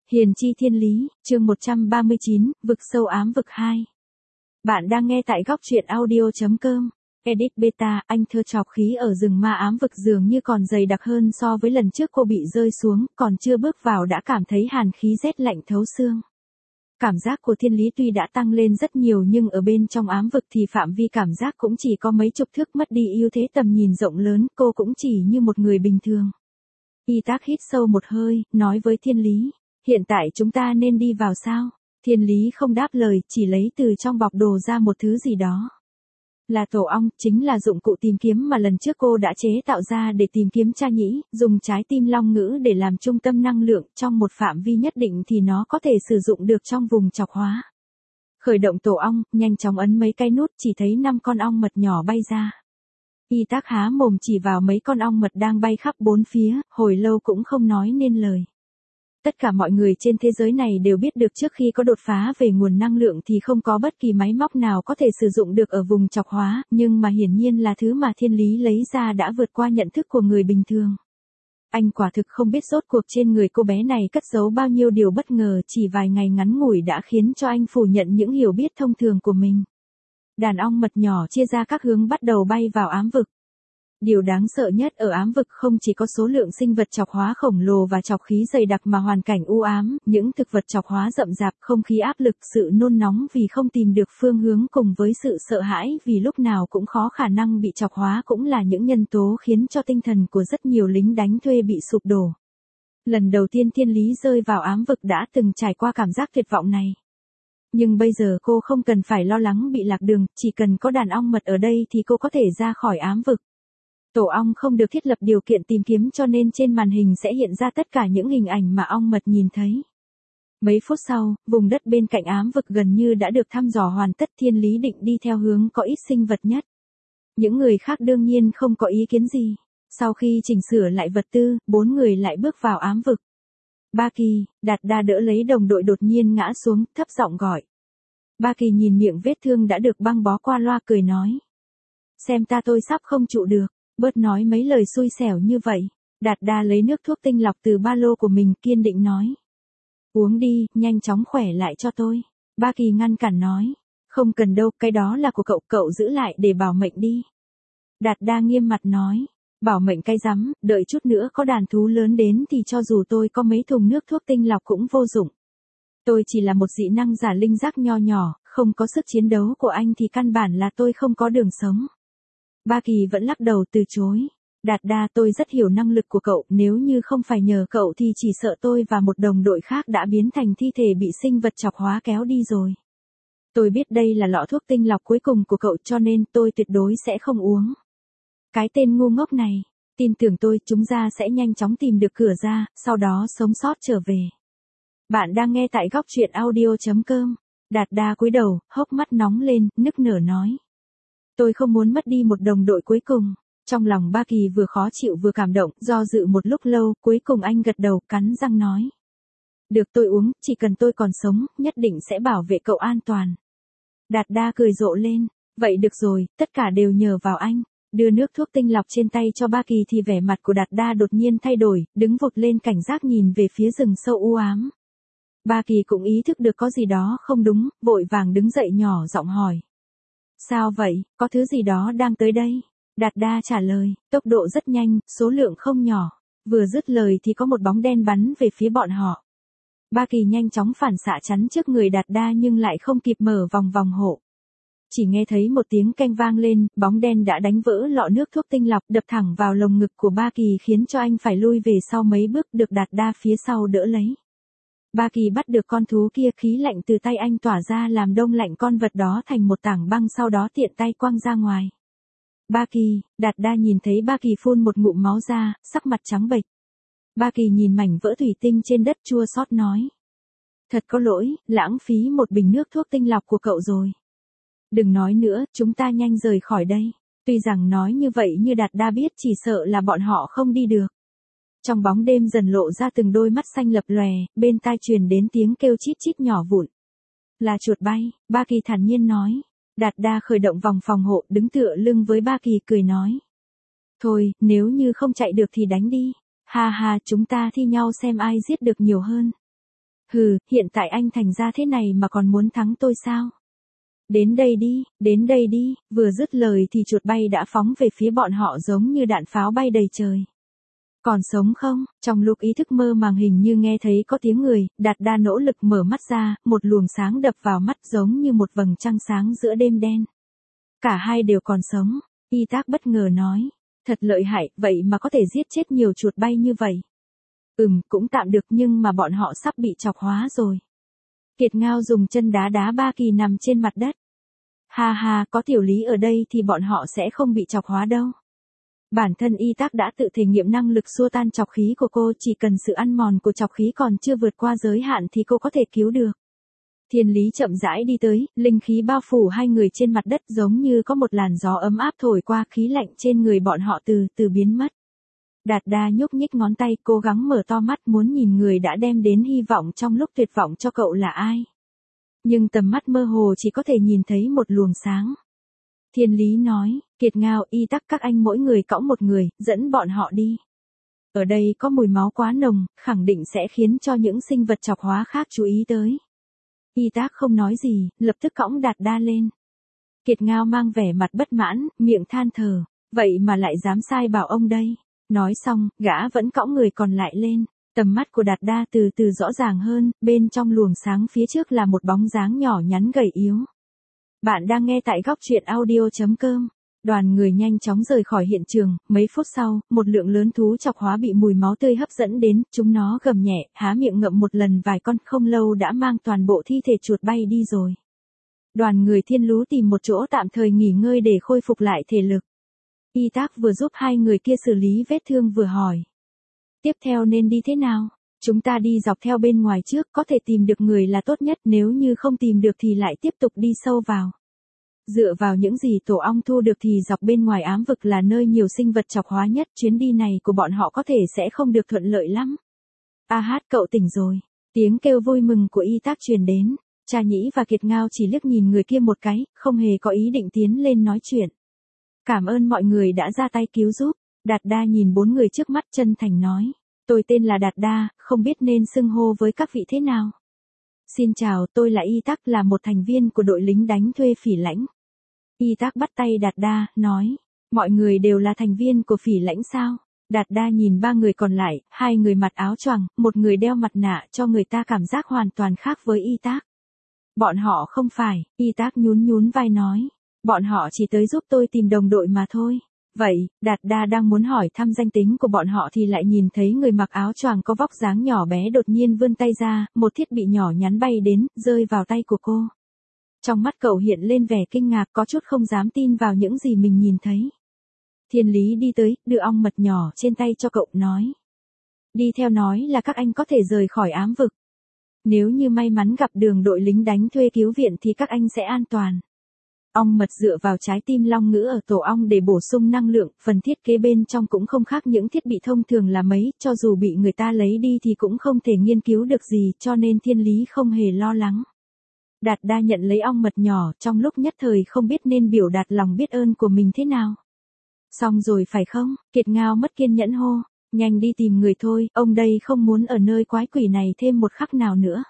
Hiền chi thiên lý, chương 139, vực sâu ám vực 2. Bạn đang nghe tại góc truyện audio.com. Edit beta, anh thơ chọc khí ở rừng ma ám vực dường như còn dày đặc hơn so với lần trước cô bị rơi xuống, còn chưa bước vào đã cảm thấy hàn khí rét lạnh thấu xương. Cảm giác của thiên lý tuy đã tăng lên rất nhiều nhưng ở bên trong ám vực thì phạm vi cảm giác cũng chỉ có mấy chục thước, mất đi ưu thế tầm nhìn rộng lớn, cô cũng chỉ như một người bình thường. Y Tác hít sâu một hơi, nói với thiên lý. Hiện tại chúng ta nên đi vào sao? Thiên lý không đáp lời, chỉ lấy từ trong bọc đồ ra một thứ gì đó. Là tổ ong, chính là dụng cụ tìm kiếm mà lần trước cô đã chế tạo ra để tìm kiếm cha nhĩ, dùng trái tim long ngữ để làm trung tâm năng lượng, trong một phạm vi nhất định thì nó có thể sử dụng được trong vùng chọc hóa. Khởi động tổ ong, nhanh chóng ấn mấy cái nút, chỉ thấy 5 con ong mật nhỏ bay ra. Y Tác há mồm chỉ vào mấy con ong mật đang bay khắp bốn phía, hồi lâu cũng không nói nên lời. Tất cả mọi người trên thế giới này đều biết được trước khi có đột phá về nguồn năng lượng thì không có bất kỳ máy móc nào có thể sử dụng được ở vùng chọc hóa, nhưng mà hiển nhiên là thứ mà thiên lý lấy ra đã vượt qua nhận thức của người bình thường. Anh quả thực không biết rốt cuộc trên người cô bé này cất giấu bao nhiêu điều bất ngờ, chỉ vài ngày ngắn ngủi đã khiến cho anh phủ nhận những hiểu biết thông thường của mình. Đàn ong mật nhỏ chia ra các hướng bắt đầu bay vào ám vực. Điều đáng sợ nhất ở ám vực không chỉ có số lượng sinh vật chọc hóa khổng lồ và chọc khí dày đặc mà hoàn cảnh u ám, những thực vật chọc hóa rậm rạp, không khí áp lực, sự nôn nóng vì không tìm được phương hướng cùng với sự sợ hãi vì lúc nào cũng khó khả năng bị chọc hóa cũng là những nhân tố khiến cho tinh thần của rất nhiều lính đánh thuê bị sụp đổ. Lần đầu tiên thiên lý rơi vào ám vực đã từng trải qua cảm giác tuyệt vọng này. Nhưng bây giờ cô không cần phải lo lắng bị lạc đường, chỉ cần có đàn ong mật ở đây thì cô có thể ra khỏi ám vực. Tổ ong không được thiết lập điều kiện tìm kiếm cho nên trên màn hình sẽ hiện ra tất cả những hình ảnh mà ong mật nhìn thấy. Mấy phút sau, vùng đất bên cạnh ám vực gần như đã được thăm dò hoàn tất, thiên lý định đi theo hướng có ít sinh vật nhất. Những người khác đương nhiên không có ý kiến gì. Sau khi chỉnh sửa lại vật tư, 4 người lại bước vào ám vực. Ba Kỳ, Đạt Đa đỡ lấy đồng đội đột nhiên ngã xuống, thấp giọng gọi. Ba Kỳ nhìn miệng vết thương đã được băng bó qua loa cười nói. Xem ta tôi sắp không trụ được. Bớt nói mấy lời xui xẻo như vậy. Đạt Đa lấy nước thuốc tinh lọc từ ba lô của mình, kiên định nói. Uống đi, nhanh chóng khỏe lại cho tôi. Ba Kỳ ngăn cản nói. Không cần đâu, cái đó là của cậu, cậu giữ lại để bảo mệnh đi. Đạt Đa nghiêm mặt nói. Bảo mệnh cái rắm, đợi chút nữa có đàn thú lớn đến thì cho dù tôi có mấy thùng nước thuốc tinh lọc cũng vô dụng. Tôi chỉ là một dị năng giả linh giác nho nhỏ, không có sức chiến đấu của anh thì căn bản là tôi không có đường sống. Ba Kỳ vẫn lắc đầu từ chối. Đạt Đa, tôi rất hiểu năng lực của cậu, nếu như không phải nhờ cậu thì chỉ sợ tôi và một đồng đội khác đã biến thành thi thể bị sinh vật chọc hóa kéo đi rồi. Tôi biết đây là lọ thuốc tinh lọc cuối cùng của cậu cho nên tôi tuyệt đối sẽ không uống. Cái tên ngu ngốc này, tin tưởng tôi, chúng ta sẽ nhanh chóng tìm được cửa ra, sau đó sống sót trở về. Bạn đang nghe tại góc truyện audio.com. Đạt Đa cúi đầu, hốc mắt nóng lên, nức nở nói. Tôi không muốn mất đi một đồng đội cuối cùng. Trong lòng Ba Kỳ vừa khó chịu vừa cảm động, do dự một lúc lâu, cuối cùng anh gật đầu, cắn răng nói. Được, tôi uống, chỉ cần tôi còn sống, nhất định sẽ bảo vệ cậu an toàn. Đạt Đa cười rộ lên. Vậy được rồi, tất cả đều nhờ vào anh. Đưa nước thuốc tinh lọc trên tay cho Ba Kỳ thì vẻ mặt của Đạt Đa đột nhiên thay đổi, đứng vụt lên cảnh giác nhìn về phía rừng sâu u ám. Ba Kỳ cũng ý thức được có gì đó không đúng, vội vàng đứng dậy nhỏ giọng hỏi. Sao vậy, có thứ gì đó đang tới đây? Đạt Đa trả lời, tốc độ rất nhanh, số lượng không nhỏ. Vừa dứt lời thì có một bóng đen bắn về phía bọn họ. Ba Kỳ nhanh chóng phản xạ chắn trước người Đạt Đa nhưng lại không kịp mở vòng hộ. Chỉ nghe thấy một tiếng keng vang lên, bóng đen đã đánh vỡ lọ nước thuốc tinh lọc, đập thẳng vào lồng ngực của Ba Kỳ khiến cho anh phải lui về sau mấy bước, được Đạt Đa phía sau đỡ lấy. Ba Kỳ bắt được con thú kia, khí lạnh từ tay anh tỏa ra làm đông lạnh con vật đó thành một tảng băng, sau đó tiện tay quăng ra ngoài. Ba Kỳ, Đạt Đa nhìn thấy Ba Kỳ phun một ngụm máu ra, sắc mặt trắng bệch. Ba Kỳ nhìn mảnh vỡ thủy tinh trên đất chua xót nói. Thật có lỗi, lãng phí một bình nước thuốc tinh lọc của cậu rồi. Đừng nói nữa, chúng ta nhanh rời khỏi đây. Tuy rằng nói như vậy như Đạt Đa biết chỉ sợ là bọn họ không đi được. Trong bóng đêm dần lộ ra từng đôi mắt xanh lập lòe, bên tai truyền đến tiếng kêu chít chít nhỏ vụn. Là chuột bay, Ba Kỳ thản nhiên nói. Đạt Đa khởi động vòng phòng hộ, đứng tựa lưng với Ba Kỳ cười nói. Thôi, nếu như không chạy được thì đánh đi. Ha ha, chúng ta thi nhau xem ai giết được nhiều hơn. Hừ, hiện tại anh thành ra thế này mà còn muốn thắng tôi sao? Đến đây đi, vừa dứt lời thì chuột bay đã phóng về phía bọn họ giống như đạn pháo bay đầy trời. Còn sống không? Trong lúc ý thức mơ màng hình như nghe thấy có tiếng người, Đạt Đa nỗ lực mở mắt ra, một luồng sáng đập vào mắt giống như một vầng trăng sáng giữa đêm đen. Cả hai đều còn sống, Y Tác bất ngờ nói. Thật lợi hại, vậy mà có thể giết chết nhiều chuột bay như vậy. Cũng tạm được nhưng mà bọn họ sắp bị chọc hóa rồi. Kiệt Ngao dùng chân đá đá Ba Kỳ nằm trên mặt đất. Ha ha, có tiểu lý ở đây thì bọn họ sẽ không bị chọc hóa đâu. Bản thân Y Tác đã tự thể nghiệm năng lực xua tan chọc khí của cô, chỉ cần sự ăn mòn của chọc khí còn chưa vượt qua giới hạn thì cô có thể cứu được. Thiên Lý chậm rãi đi tới, linh khí bao phủ hai người trên mặt đất giống như có một làn gió ấm áp thổi qua, khí lạnh trên người bọn họ từ từ biến mất. Đạt Đa nhúc nhích ngón tay, cố gắng mở to mắt muốn nhìn người đã đem đến hy vọng trong lúc tuyệt vọng cho cậu là ai. Nhưng tầm mắt mơ hồ chỉ có thể nhìn thấy một luồng sáng. Thiên Lý nói, Kiệt Ngao, Y Tắc các anh mỗi người cõng một người, dẫn bọn họ đi. Ở đây có mùi máu quá nồng, khẳng định sẽ khiến cho những sinh vật chọc hóa khác chú ý tới. Y Tác không nói gì, lập tức cõng Đạt Đa lên. Kiệt Ngao mang vẻ mặt bất mãn, miệng than thở, vậy mà lại dám sai bảo ông đây. Nói xong, gã vẫn cõng người còn lại lên. Tầm mắt của Đạt Đa từ từ rõ ràng hơn, bên trong luồng sáng phía trước là một bóng dáng nhỏ nhắn gầy yếu. Bạn đang nghe tại góc truyện audio.com. Đoàn người nhanh chóng rời khỏi hiện trường, mấy phút sau, một lượng lớn thú chọc hóa bị mùi máu tươi hấp dẫn đến, chúng nó gầm nhẹ, há miệng ngậm một lần vài con, không lâu đã mang toàn bộ thi thể chuột bay đi rồi. Đoàn người Thiên Lú tìm một chỗ tạm thời nghỉ ngơi để khôi phục lại thể lực. Y Tác vừa giúp hai người kia xử lý vết thương vừa hỏi. Tiếp theo nên đi thế nào? Chúng ta đi dọc theo bên ngoài trước, có thể tìm được người là tốt nhất, nếu như không tìm được thì lại tiếp tục đi sâu vào. Dựa vào những gì Tổ Ong thu được thì dọc bên ngoài ám vực là nơi nhiều sinh vật chọc hóa nhất, chuyến đi này của bọn họ có thể sẽ không được thuận lợi lắm. A Hát, cậu tỉnh rồi. Tiếng kêu vui mừng của Y Tác truyền đến. Cha Nhĩ và Kiệt Ngao chỉ liếc nhìn người kia một cái, không hề có ý định tiến lên nói chuyện. Cảm ơn mọi người đã ra tay cứu giúp. Đạt Đa nhìn bốn người trước mắt chân thành nói. Tôi tên là Đạt Đa, không biết nên xưng hô với các vị thế nào. Xin chào, tôi là Y Tác, là một thành viên của đội lính đánh thuê Phỉ Lãnh. Y Tác bắt tay Đạt Đa, nói. Mọi người đều là thành viên của Phỉ Lãnh sao? Đạt Đa nhìn ba người còn lại, hai người mặc áo choàng, một người đeo mặt nạ, cho người ta cảm giác hoàn toàn khác với Y Tác. Bọn họ không phải, Y Tác nhún nhún vai nói. Bọn họ chỉ tới giúp tôi tìm đồng đội mà thôi. Vậy, Đạt Đa đang muốn hỏi thăm danh tính của bọn họ thì lại nhìn thấy người mặc áo choàng có vóc dáng nhỏ bé đột nhiên vươn tay ra, một thiết bị nhỏ nhắn bay đến, rơi vào tay của cô. Trong mắt cậu hiện lên vẻ kinh ngạc, có chút không dám tin vào những gì mình nhìn thấy. Thiên Lý đi tới, đưa ong mật nhỏ trên tay cho cậu, nói. Đi theo nói là các anh có thể rời khỏi ám vực. Nếu như may mắn gặp đường đội lính đánh thuê cứu viện thì các anh sẽ an toàn. Ong mật dựa vào trái tim long ngữ ở tổ ong để bổ sung năng lượng, phần thiết kế bên trong cũng không khác những thiết bị thông thường là mấy, cho dù bị người ta lấy đi thì cũng không thể nghiên cứu được gì, cho nên Thiên Lý không hề lo lắng. Đạt Đa nhận lấy ong mật nhỏ, trong lúc nhất thời không biết nên biểu đạt lòng biết ơn của mình thế nào. Xong rồi phải không? Kiệt Ngao mất kiên nhẫn hô, nhanh đi tìm người thôi, ông đây không muốn ở nơi quái quỷ này thêm một khắc nào nữa.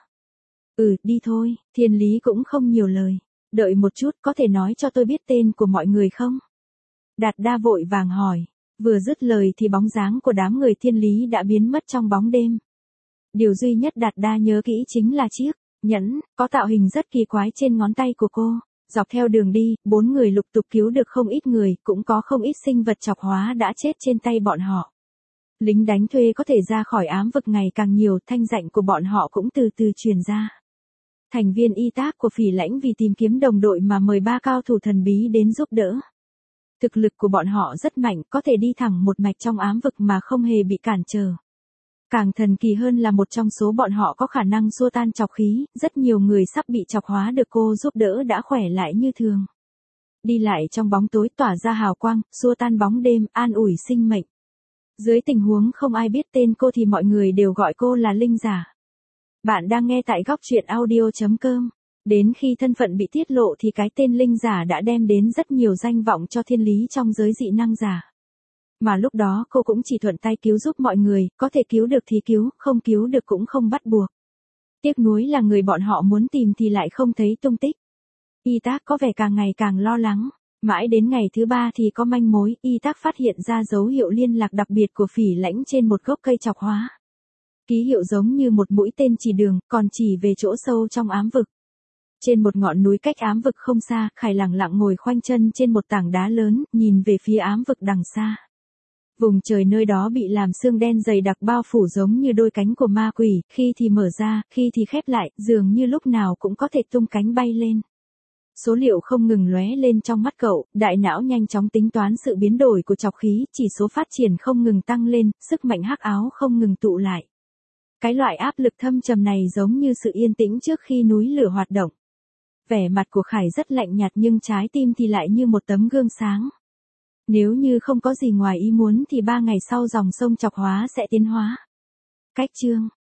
Đi thôi, Thiên Lý cũng không nhiều lời. Đợi một chút, có thể nói cho tôi biết tên của mọi người không? Đạt Đa vội vàng hỏi. Vừa dứt lời thì bóng dáng của đám người Thiên Lý đã biến mất trong bóng đêm. Điều duy nhất Đạt Đa nhớ kỹ chính là chiếc nhẫn, có tạo hình rất kỳ quái trên ngón tay của cô. Dọc theo đường đi, bốn người lục tục cứu được không ít người, cũng có không ít sinh vật chọc hóa đã chết trên tay bọn họ. Lính đánh thuê có thể ra khỏi ám vực ngày càng nhiều, thanh danh của bọn họ cũng từ từ truyền ra. Thành viên Y Tác của Phỉ Lãnh vì tìm kiếm đồng đội mà mời 3 cao thủ thần bí đến giúp đỡ. Thực lực của bọn họ rất mạnh, có thể đi thẳng một mạch trong ám vực mà không hề bị cản trở. Càng thần kỳ hơn là một trong số bọn họ có khả năng xua tan chọc khí, rất nhiều người sắp bị chọc hóa được cô giúp đỡ đã khỏe lại như thường. Đi lại trong bóng tối tỏa ra hào quang, xua tan bóng đêm, an ủi sinh mệnh. Dưới tình huống không ai biết tên cô thì mọi người đều gọi cô là linh giả. Bạn đang nghe tại góc truyện audio.com. Đến khi thân phận bị tiết lộ thì cái tên linh giả đã đem đến rất nhiều danh vọng cho Thiên Lý trong giới dị năng giả. Mà lúc đó cô cũng chỉ thuận tay cứu giúp mọi người, có thể cứu được thì cứu, không cứu được cũng không bắt buộc. Tiếc nuối là người bọn họ muốn tìm thì lại không thấy tung tích. Y tá có vẻ càng ngày càng lo lắng. Mãi đến ngày thứ 3 thì có manh mối, y tá phát hiện ra dấu hiệu liên lạc đặc biệt của phỉ lãnh trên một gốc cây chọc hóa. Ký hiệu giống như một mũi tên chỉ đường, còn chỉ về chỗ sâu trong ám vực. Trên một ngọn núi cách ám vực không xa, Khải lặng lặng ngồi khoanh chân trên một tảng đá lớn, nhìn về phía ám vực đằng xa. Vùng trời nơi đó bị làm sương đen dày đặc bao phủ giống như đôi cánh của ma quỷ, khi thì mở ra, khi thì khép lại, dường như lúc nào cũng có thể tung cánh bay lên. Số liệu không ngừng lóe lên trong mắt cậu, đại não nhanh chóng tính toán sự biến đổi của trọc khí, chỉ số phát triển không ngừng tăng lên, sức mạnh hắc áo không ngừng tụ lại. Cái loại áp lực thâm trầm này giống như sự yên tĩnh trước khi núi lửa hoạt động. Vẻ mặt của Khải rất lạnh nhạt nhưng trái tim thì lại như một tấm gương sáng. Nếu như không có gì ngoài ý muốn thì 3 ngày sau dòng sông chọc hóa sẽ tiến hóa. Cách chương